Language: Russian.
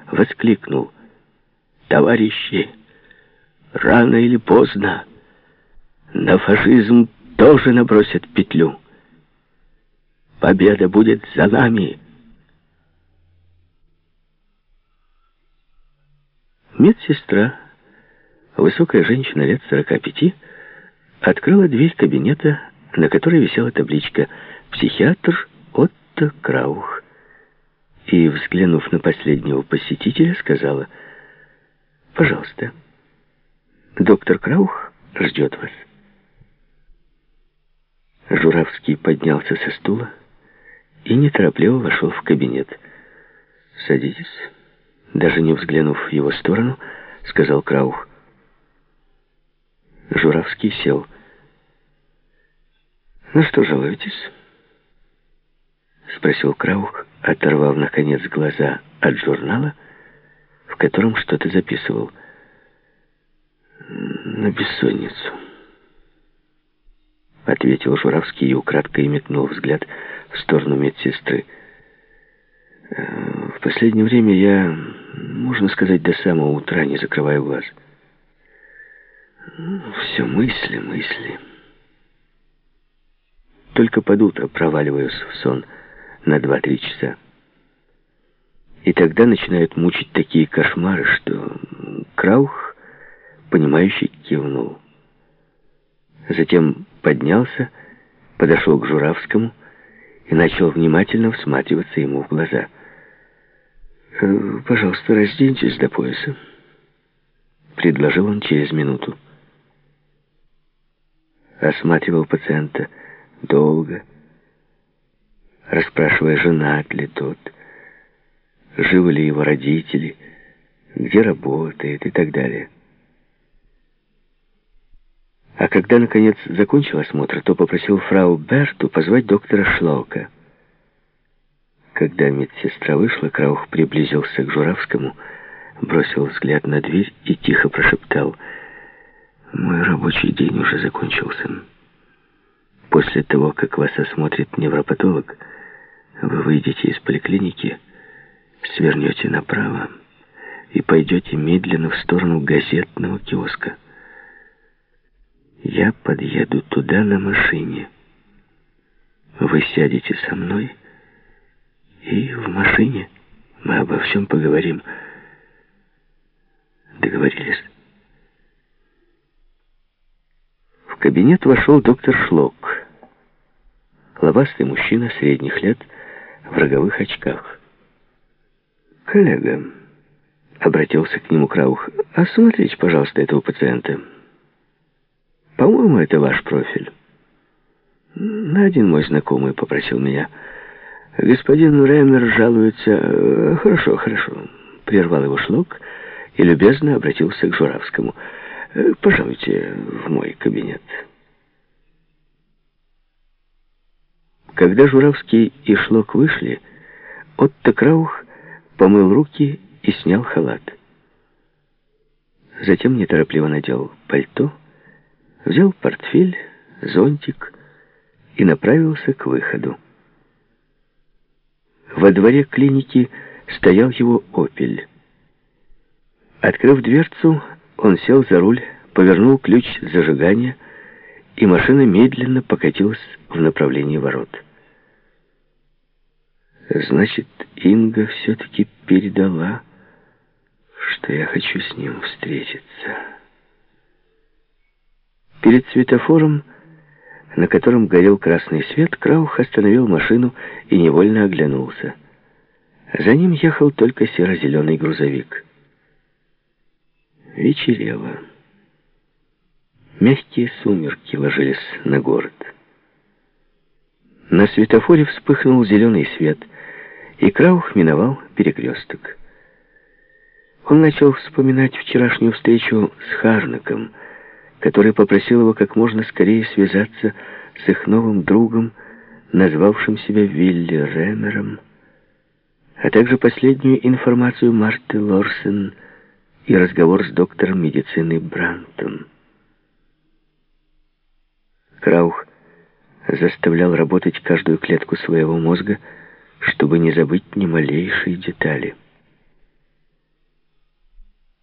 воскликнул: «Товарищи, рано или поздно на фашизм тоже набросят петлю. Победа будет за нами». Медсестра, высокая женщина лет 45, открыла дверь кабинета, на которой висела табличка «Психиатр Отто Краух», и, взглянув на последнего посетителя, сказала: «Пожалуйста, доктор Краух ждет вас». Журавский поднялся со стула и неторопливо вошел в кабинет. «Садитесь», даже не взглянув в его сторону, сказал Краух. Журавский сел. «На что жалуетесь?» — спросил Краух, оторвав, наконец, глаза от журнала, в котором что-то записывал. «На бессонницу», — ответил Журавский и украдкой метнул взгляд в сторону медсестры. «В последнее время я, можно сказать, до самого утра не закрываю глаз. Все мысли. Только под утро проваливаюсь в сон на 2-3 часа. И тогда начинают мучить такие кошмары, что...» Краух, понимающий, кивнул. Затем поднялся, подошел к Журавскому и начал внимательно всматриваться ему в глаза. «Пожалуйста, разденьтесь до пояса», — предложил он через минуту. Осматривал пациента долго, расспрашивая, женат ли тот, живы ли его родители, где работает и так далее. А когда, наконец, закончил осмотр, то попросил фрау Берту позвать доктора Шлока. Когда медсестра вышла, Краух приблизился к Журавскому, бросил взгляд на дверь и тихо прошептал: «Мой рабочий день уже закончился. После того, как вас осмотрит невропатолог, вы выйдете из поликлиники, свернете направо и пойдете медленно в сторону газетного киоска. Я подъеду туда на машине. Вы сядете со мной, и в машине мы обо всем поговорим. Договорились?» В кабинет вошел доктор Шлок, лобастый мужчина средних лет в роговых очках. «Коллега», — обратился к нему Краух, — «осмотрите, пожалуйста, этого пациента. По-моему, это ваш профиль. Один мой знакомый попросил меня. Господин Ремер жалуется...» «Хорошо», — прервал его Шлок и любезно обратился к Журавскому. «Пожалуйте в мой кабинет». Когда Журавский и Шлок вышли, Отто Краух помыл руки и снял халат. Затем неторопливо надел пальто, взял портфель, зонтик и направился к выходу. Во дворе клиники стоял его «Опель». Открыв дверцу, он сел за руль, повернул ключ зажигания, и машина медленно покатилась в направлении ворот. «Значит, Инга все-таки передала, что я хочу с ним встретиться». Перед светофором, на котором горел красный свет, Краух остановил машину и невольно оглянулся. За ним ехал только серо-зеленый грузовик. Вечерело. Мягкие сумерки ложились на город. На светофоре вспыхнул зеленый свет, и Краух миновал перекресток. Он начал вспоминать вчерашнюю встречу с Харнаком, который попросил его как можно скорее связаться с их новым другом, назвавшим себя Вилли Ремером, а также последнюю информацию Марты Лорсен и разговор с доктором медицины Брантом. Краух заставлял работать каждую клетку своего мозга, чтобы не забыть ни малейшей детали.